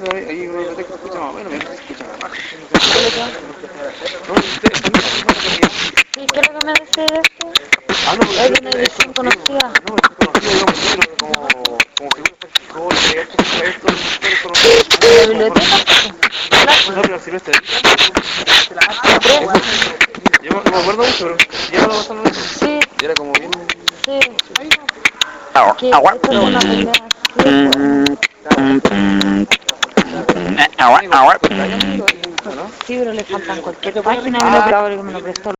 ahí uno detecta, escucha más o menos, pero no se escucha nada. ¿Y qué es lo que me decís de esto? Ah, no, ¿Es de una edición conocida? no, es conocido, digamos, pero como figura histórica, hay esto ¿En la biblioteca? no, pero silvestre. ¿Tres? Yo no me acuerdo mucho, pero ya lo pasaron eso. Sí, Y era como bien. sí. Que esto es una pelea así. Sí, pero le faltan cualquier página, me lo prestó.